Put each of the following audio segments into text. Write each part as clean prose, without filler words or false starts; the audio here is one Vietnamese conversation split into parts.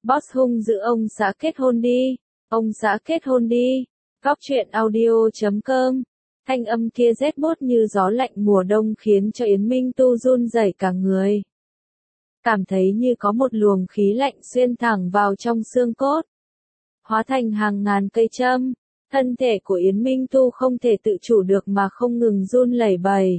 Boss hung dữ ông xã kết hôn đi. Ông xã kết hôn đi. Góc truyện audio.com. Thanh âm kia rét buốt như gió lạnh mùa đông khiến cho Yến Minh Tu run rẩy cả người. Cảm thấy như có một luồng khí lạnh xuyên thẳng vào trong xương cốt. Hóa thành hàng ngàn cây châm. Thân thể của Yến Minh Tu không thể tự chủ được mà không ngừng run lẩy bẩy.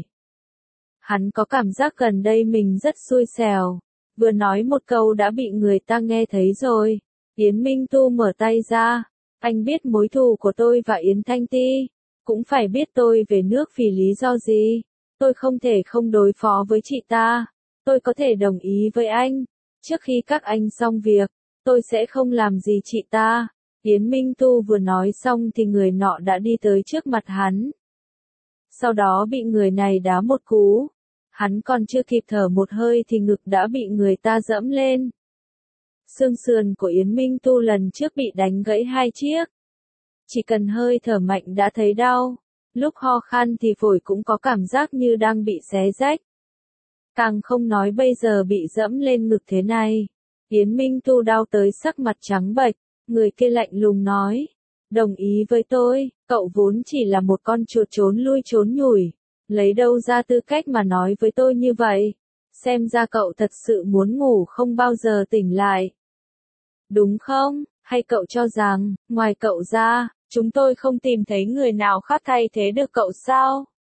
Hắn có cảm giác gần đây mình rất xui xẻo. Vừa nói một câu đã bị người ta nghe thấy rồi. Yến Minh Tu mở tay ra. Anh biết mối thù của tôi và Yến Thanh Ti. Cũng phải biết tôi về nước vì lý do gì. Tôi không thể không đối phó với chị ta. Tôi có thể đồng ý với anh. Trước khi các anh xong việc, tôi sẽ không làm gì chị ta. Yến Minh Tu vừa nói xong thì người nọ đã đi tới trước mặt hắn. Sau đó bị người này đá một cú. Hắn còn chưa kịp thở một hơi thì ngực đã bị người ta giẫm lên. Xương sườn của Yến Minh Tu lần trước bị đánh gãy 2 chiếc. Chỉ cần hơi thở mạnh đã thấy đau. Lúc ho khan thì phổi cũng có cảm giác như đang bị xé rách. Càng không nói bây giờ bị giẫm lên ngực thế này. Yến Minh Tu đau tới sắc mặt trắng bệch. Người kia lạnh lùng nói. Đồng ý với tôi, cậu vốn chỉ là một con chuột trốn lui trốn nhủi. Lấy đâu ra tư cách mà nói với tôi như vậy? Xem ra cậu thật sự muốn ngủ không bao giờ tỉnh lại. Đúng không? Hay cậu cho rằng, ngoài cậu ra, chúng tôi không tìm thấy người nào khác thay thế được cậu sao?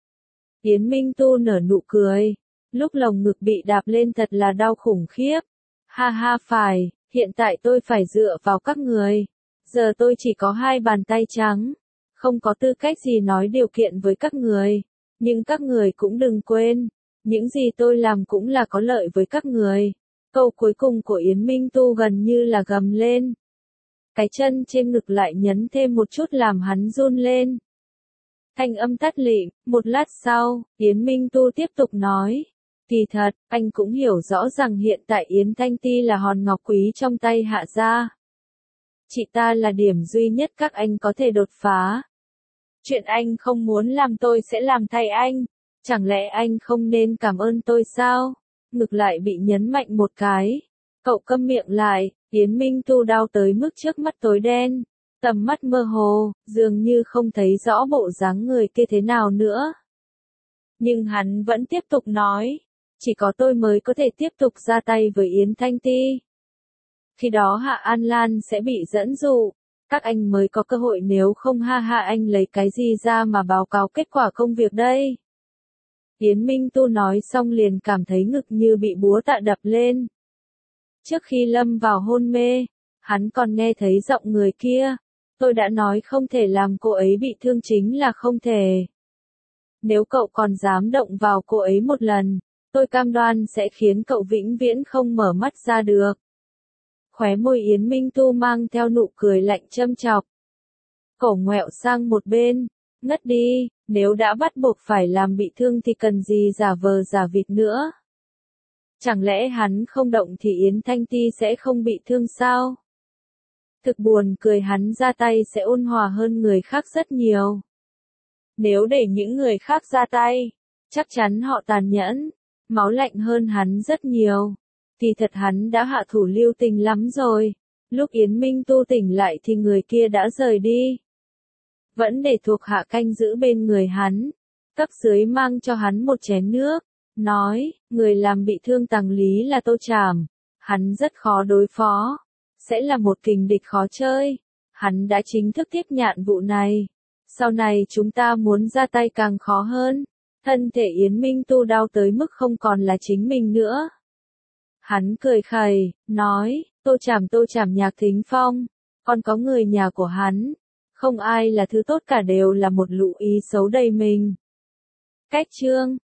Yến Minh Tu nở nụ cười. Lúc lồng ngực bị đạp lên thật là đau khủng khiếp. Ha ha phải, hiện tại tôi phải dựa vào các người. Giờ tôi chỉ có 2 bàn tay trắng. Không có tư cách gì nói điều kiện với các người. Nhưng các người cũng đừng quên. Những gì tôi làm cũng là có lợi với các người. Câu cuối cùng của Yến Minh Tu gần như là gầm lên. Cái chân trên ngực lại nhấn thêm một chút làm hắn run lên. Thanh âm tắt lịm, một lát sau, Yến Minh Tu tiếp tục nói. Kỳ thật, anh cũng hiểu rõ rằng hiện tại Yến Thanh Ti là hòn ngọc quý trong tay Hạ gia. Chị ta là điểm duy nhất các anh có thể đột phá. Chuyện anh không muốn làm tôi sẽ làm thay anh. Chẳng lẽ anh không nên cảm ơn tôi sao? Ngực lại bị nhấn mạnh một cái. Cậu câm miệng lại. Yến Minh Tu đau tới mức trước mắt tối đen. Tầm mắt mơ hồ, dường như không thấy rõ bộ dáng người kia thế nào nữa. Nhưng hắn vẫn tiếp tục nói. Chỉ có tôi mới có thể tiếp tục ra tay với Yến Thanh Ti. Khi đó Hạ An Lan sẽ bị dẫn dụ. Các anh mới có cơ hội, nếu không ha ha anh lấy cái gì ra mà báo cáo kết quả công việc đây. Yến Minh Tu nói xong liền cảm thấy ngực như bị búa tạ đập lên. Trước khi lâm vào hôn mê, hắn còn nghe thấy giọng người kia. Tôi đã nói không thể làm cô ấy bị thương chính là không thể. Nếu cậu còn dám động vào cô ấy một lần, tôi cam đoan sẽ khiến cậu vĩnh viễn không mở mắt ra được. Khóe môi Yến Minh Tu mang theo nụ cười lạnh châm chọc. Cổ ngoẹo sang một bên, ngất đi, nếu đã bắt buộc phải làm bị thương thì cần gì giả vờ giả vịt nữa. Chẳng lẽ hắn không động thì Yến Thanh Ti sẽ không bị thương sao? Thực buồn cười, hắn ra tay sẽ ôn hòa hơn người khác rất nhiều. Nếu để những người khác ra tay, chắc chắn họ tàn nhẫn, máu lạnh hơn hắn rất nhiều. Thì thật hắn đã hạ thủ lưu tình lắm rồi. Lúc Yến Minh Tu tỉnh lại thì người kia đã rời đi. Vẫn để thuộc hạ canh giữ bên người hắn. Cấp dưới mang cho hắn một chén nước. Nói, người làm bị thương Tằng Lý là Tô Trảm. Hắn rất khó đối phó. Sẽ là một kình địch khó chơi. Hắn đã chính thức tiếp nhận vụ này. Sau này chúng ta muốn ra tay càng khó hơn. Thân thể Yến Minh Tu đau tới mức không còn là chính mình nữa. Hắn cười khẩy, nói, Tô Trảm Nhạc Thính Phong. Còn có người nhà của hắn. Không ai là thứ tốt cả, đều là một lũ ý xấu đầy mình. Cách chương